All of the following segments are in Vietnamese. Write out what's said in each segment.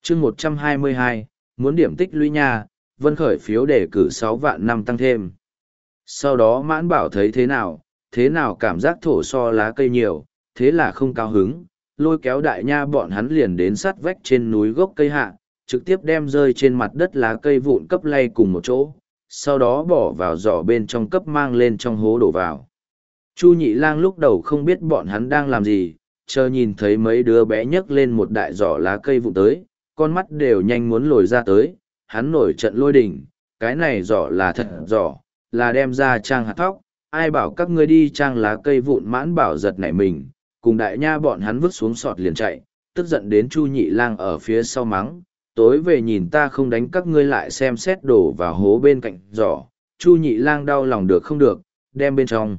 chương 122, muốn điểm tích lũy nha, Vân khởi phiếu đề cử 6 vạn năm tăng thêm. Sau đó Mãn Bảo thấy thế nào cảm giác thổ so lá cây nhiều, thế là không cao hứng, lôi kéo đại nha bọn hắn liền đến sát vách trên núi gốc cây hạ, trực tiếp đem rơi trên mặt đất lá cây vụn cấp lay cùng một chỗ, sau đó bỏ vào giỏ bên trong cấp mang lên trong hố đổ vào. Chu Nhị Lang lúc đầu không biết bọn hắn đang làm gì, chờ nhìn thấy mấy đứa bé nhấc lên một đại giỏ lá cây vụn tới, con mắt đều nhanh muốn lồi ra tới, hắn nổi trận lôi đình, cái này giỏ là thật giỏ, là đem ra trang hạt thóc, ai bảo các ngươi đi trang lá cây vụn. Mãn Bảo giật nảy mình, cùng đại nha bọn hắn vứt xuống sọt liền chạy, tức giận đến Chu Nhị Lang ở phía sau mắng, tối về nhìn ta không đánh các ngươi lại xem xét đổ vào hố bên cạnh giỏ. Chu Nhị Lang đau lòng được không được, đem bên trong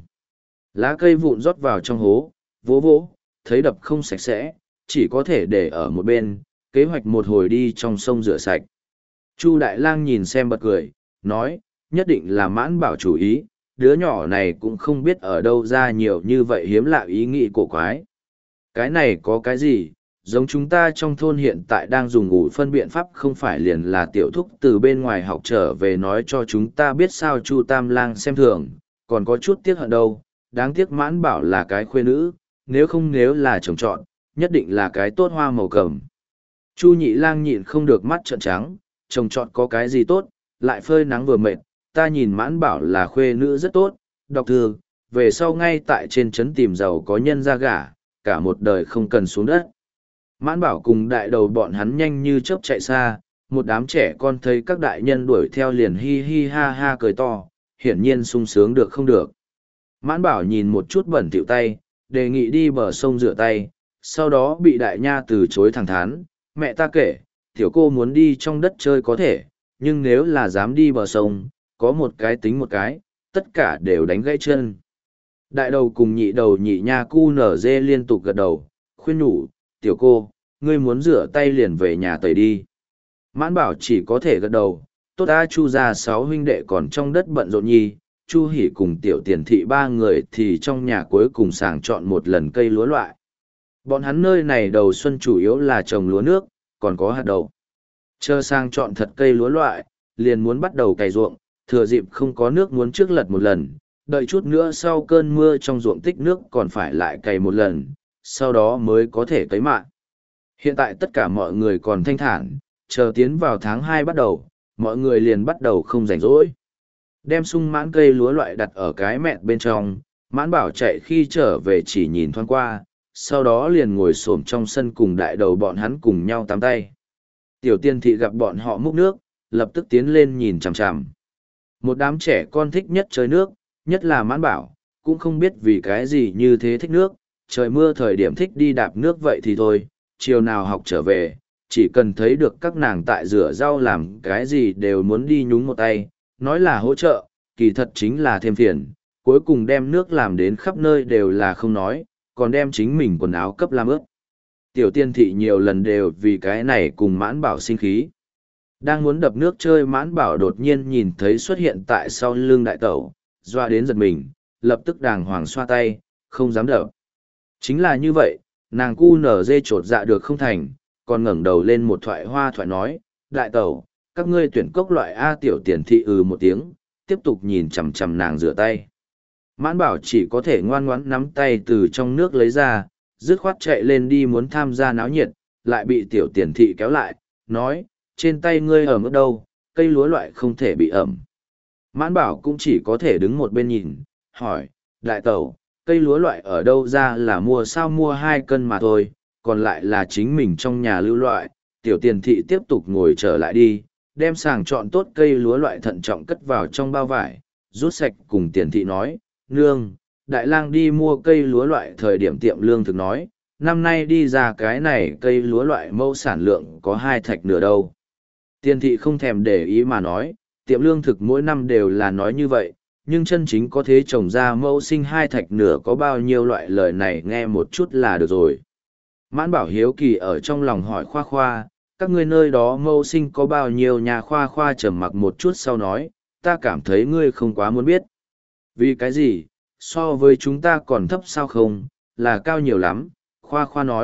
lá cây vụn rót vào trong hố, vỗ vỗ, thấy đập không sạch sẽ, chỉ có thể để ở một bên, kế hoạch một hồi đi trong sông rửa sạch. Chu Đại Lang nhìn xem bật cười, nói, nhất định là Mãn Bảo chủ ý, đứa nhỏ này cũng không biết ở đâu ra nhiều như vậy hiếm lạ ý nghĩ cổ quái. Cái này có cái gì, giống chúng ta trong thôn hiện tại đang dùng ủ phân biện pháp không phải liền là tiểu thúc từ bên ngoài học trở về nói cho chúng ta biết sao. Chu Tam Lang xem thường, còn có chút tiếc hận đâu, đáng tiếc Mãn Bảo là cái khuê nữ, nếu là chồng chọn, nhất định là cái tốt hoa màu cầm. Chu Nhị Lang nhịn không được mắt trợn trắng, chồng chọn có cái gì tốt, lại phơi nắng vừa mệt, ta nhìn Mãn Bảo là khuê nữ rất tốt, đọc thư, về sau ngay tại trên trấn tìm giàu có nhân ra gả, cả một đời không cần xuống đất. Mãn Bảo cùng đại đầu bọn hắn nhanh như chớp chạy xa, một đám trẻ con thấy các đại nhân đuổi theo liền hi hi ha ha cười to, hiển nhiên sung sướng được không được. Mãn Bảo nhìn một chút bẩn thỉu tay, đề nghị đi bờ sông rửa tay, sau đó bị đại nha từ chối thẳng thắn, mẹ ta kể, tiểu cô muốn đi trong đất chơi có thể, nhưng nếu là dám đi bờ sông, có một cái tính một cái, tất cả đều đánh gãy chân. Đại đầu cùng nhị đầu nhị nha cu nở dê liên tục gật đầu, khuyên nhủ, tiểu cô, ngươi muốn rửa tay liền về nhà tẩy đi. Mãn Bảo chỉ có thể gật đầu, tốt ta. Chu ra 6 huynh đệ còn trong đất bận rộn nhi, Chu Hỉ cùng tiểu tiền thị 3 người thì trong nhà cuối cùng sàng chọn một lần cây lúa loại. Bọn hắn nơi này đầu xuân chủ yếu là trồng lúa nước, còn có hạt đậu. Chờ sang chọn thật cây lúa loại, liền muốn bắt đầu cày ruộng, thừa dịp không có nước muốn trước lật một lần, đợi chút nữa sau cơn mưa trong ruộng tích nước còn phải lại cày một lần, sau đó mới có thể cấy mạ. Hiện tại tất cả mọi người còn thanh thản, chờ tiến vào tháng 2 bắt đầu, mọi người liền bắt đầu không rảnh rỗi. Đem sung mãn cây lúa loại đặt ở cái mẹn bên trong, Mãn Bảo chạy khi trở về chỉ nhìn thoáng qua, sau đó liền ngồi xổm trong sân cùng đại đầu bọn hắn cùng nhau tắm tay. Tiểu Tiên thị gặp bọn họ múc nước, lập tức tiến lên nhìn chằm chằm. Một đám trẻ con thích nhất chơi nước, nhất là Mãn Bảo, cũng không biết vì cái gì như thế thích nước, trời mưa thời điểm thích đi đạp nước vậy thì thôi, chiều nào học trở về, chỉ cần thấy được các nàng tại rửa rau làm cái gì đều muốn đi nhúng một tay, nói là hỗ trợ, kỳ thật chính là thêm phiền, cuối cùng đem nước làm đến khắp nơi đều là không nói, còn đem chính mình quần áo cấp làm ướt. Tiểu Tiên thị nhiều lần đều vì cái này cùng Mãn Bảo sinh khí. Đang muốn đập nước chơi, Mãn Bảo đột nhiên nhìn thấy xuất hiện tại sau lưng đại tẩu, doa đến giật mình, lập tức đàng hoàng xoa tay, không dám đập. Chính là như vậy, nàng cu nở dê trột dạ được không thành, còn ngẩng đầu lên một thoại nói, đại tẩu, các ngươi tuyển cốc loại A. Tiểu Tiền thị một tiếng, tiếp tục nhìn chằm chằm nàng rửa tay. Mãn Bảo chỉ có thể ngoan ngoãn nắm tay từ trong nước lấy ra, dứt khoát chạy lên đi muốn tham gia náo nhiệt, lại bị Tiểu Tiền thị kéo lại, nói, trên tay ngươi ẩm ở đâu, cây lúa loại không thể bị ẩm. Mãn Bảo cũng chỉ có thể đứng một bên nhìn, hỏi, đại tẩu, cây lúa loại ở đâu ra, là mua sao? Mua 2 cân mà thôi, còn lại là chính mình trong nhà lưu loại. Tiểu Tiền thị tiếp tục ngồi trở lại đi, đem sàng chọn tốt cây lúa loại thận trọng cất vào trong bao vải, rút sạch, cùng Tiền thị nói, nương, đại lang đi mua cây lúa loại thời điểm tiệm lương thực nói, năm nay đi ra cái này cây lúa loại mẫu sản lượng có 2 thạch nửa đâu. Tiền thị không thèm để ý mà nói, tiệm lương thực mỗi năm đều là nói như vậy, nhưng chân chính có thế trồng ra mẫu sinh 2 thạch nửa có bao nhiêu loại, lời này nghe một chút là được rồi. Mãn Bảo hiếu kỳ ở trong lòng hỏi Khoa Khoa, các ngươi nơi đó mẫu sinh có bao nhiêu nhà? Khoa Khoa trầm mặc một chút sau nói, ta cảm thấy ngươi không quá muốn biết. Vì cái gì, so với chúng ta còn thấp sao? Không, là cao nhiều lắm. Khoa Khoa nói,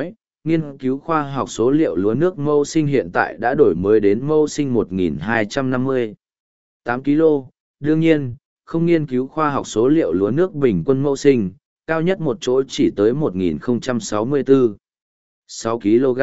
nghiên cứu khoa học số liệu lúa nước mẫu sinh hiện tại đã đổi mới đến mẫu sinh 1.250 8 kg. Đương nhiên, không nghiên cứu khoa học số liệu lúa nước bình quân mẫu sinh, cao nhất một chỗ chỉ tới 1.064 6 kg.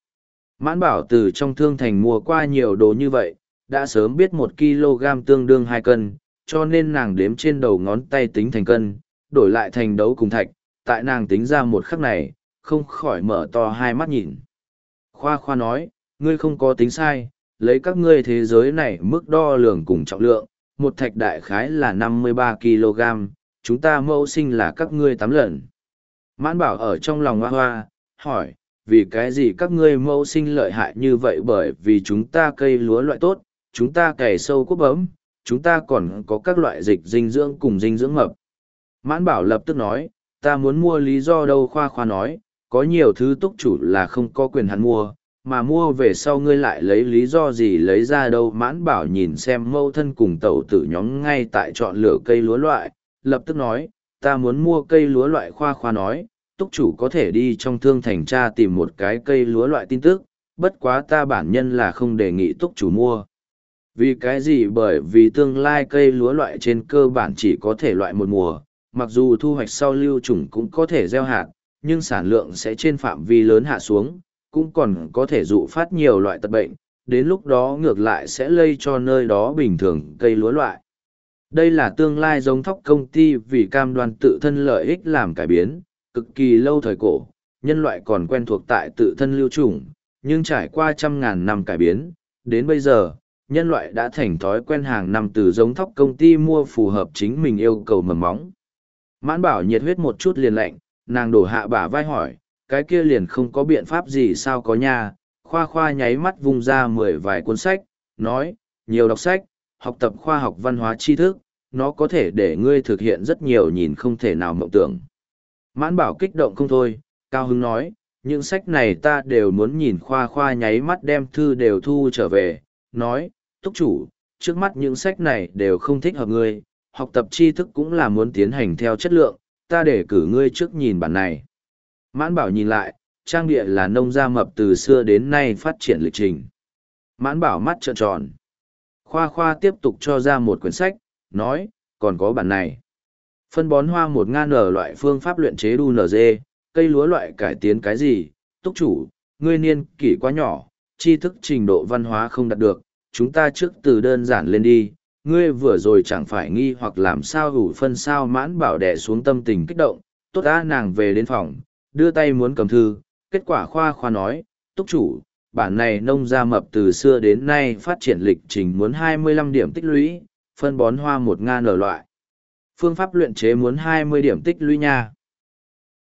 Mãn Bảo từ trong thương thành mua qua nhiều đồ như vậy, đã sớm biết 1 kg tương đương 2 cân, cho nên nàng đếm trên đầu ngón tay tính thành cân, đổi lại thành đấu cùng thạch, tại nàng tính ra một khắc này, không khỏi mở to hai mắt nhìn. Khoa Khoa nói, ngươi không có tính sai, lấy các ngươi thế giới này mức đo lường cùng trọng lượng, một thạch đại khái là 53 kg, chúng ta mẫu sinh là các ngươi 8 lần. Mãn Bảo ở trong lòng hoa hoa, hỏi, vì cái gì các ngươi mẫu sinh lợi hại như vậy? Bởi vì chúng ta cây lúa loại tốt, chúng ta cày sâu cuốc bấm, chúng ta còn có các loại dịch dinh dưỡng cùng dinh dưỡng mập. Mãn Bảo lập tức nói, ta muốn mua lý do đâu? Khoa Khoa nói, có nhiều thứ túc chủ là không có quyền hắn mua, mà mua về sau ngươi lại lấy lý do gì lấy ra đâu? Mãn Bảo nhìn xem mẫu thân cùng tẩu tử nhóm ngay tại chọn lựa cây lúa loại, lập tức nói, ta muốn mua cây lúa loại. Khoa Khoa nói, túc chủ có thể đi trong thương thành tra tìm một cái cây lúa loại tin tức, bất quá ta bản nhân là không đề nghị túc chủ mua. Vì cái gì? Bởi vì tương lai cây lúa loại trên cơ bản chỉ có thể loại một mùa, mặc dù thu hoạch sau lưu trùng cũng có thể gieo hạt, nhưng sản lượng sẽ trên phạm vi lớn hạ xuống, cũng còn có thể dụ phát nhiều loại tật bệnh, đến lúc đó ngược lại sẽ lây cho nơi đó bình thường cây lúa loại. Đây là tương lai giống thóc công ty vì cam đoan tự thân lợi ích làm cải biến, cực kỳ lâu thời cổ, nhân loại còn quen thuộc tại tự thân lưu trùng, nhưng trải qua trăm ngàn năm cải biến, đến bây giờ, nhân loại đã thành thói quen hàng năm từ giống thóc công ty mua phù hợp chính mình yêu cầu mầm móng. Mãn Bảo nhiệt huyết một chút liền lạnh, nàng đổ hạ bả vai hỏi, cái kia liền không có biện pháp gì sao? Có nha. Khoa Khoa nháy mắt vung ra 10 vài cuốn sách, nói, nhiều đọc sách, học tập khoa học văn hóa tri thức, nó có thể để ngươi thực hiện rất nhiều nhìn không thể nào mộng tưởng. Mãn Bảo kích động không thôi, cao hứng nói, những sách này ta đều muốn nhìn. Khoa Khoa nháy mắt đem thư đều thu trở về, nói, túc chủ, trước mắt những sách này đều không thích hợp ngươi, học tập tri thức cũng là muốn tiến hành theo chất lượng, ta để cử ngươi trước nhìn bản này. Mãn Bảo nhìn lại, trang địa là nông gia mập từ xưa đến nay phát triển lịch trình. Mãn Bảo mắt trợn tròn. Khoa Khoa tiếp tục cho ra một quyển sách, nói, còn có bản này. Phân bón hoa 1000 loại phương pháp luyện chế đu NG, cây lúa loại cải tiến cái gì? Túc chủ, ngươi niên kỷ quá nhỏ, tri thức trình độ văn hóa không đạt được, chúng ta trước từ đơn giản lên đi. Ngươi vừa rồi chẳng phải nghi hoặc làm sao ủ phân sao? Mãn Bảo đè xuống tâm tình kích động, tốt á. Nàng về đến phòng, đưa tay muốn cầm thư, kết quả Khoa Khoa nói, túc chủ, bản này nông gia mập từ xưa đến nay phát triển lịch trình muốn 25 điểm tích lũy, phân bón hoa 1000 loại. Phương pháp luyện chế muốn 20 điểm tích lũy nha.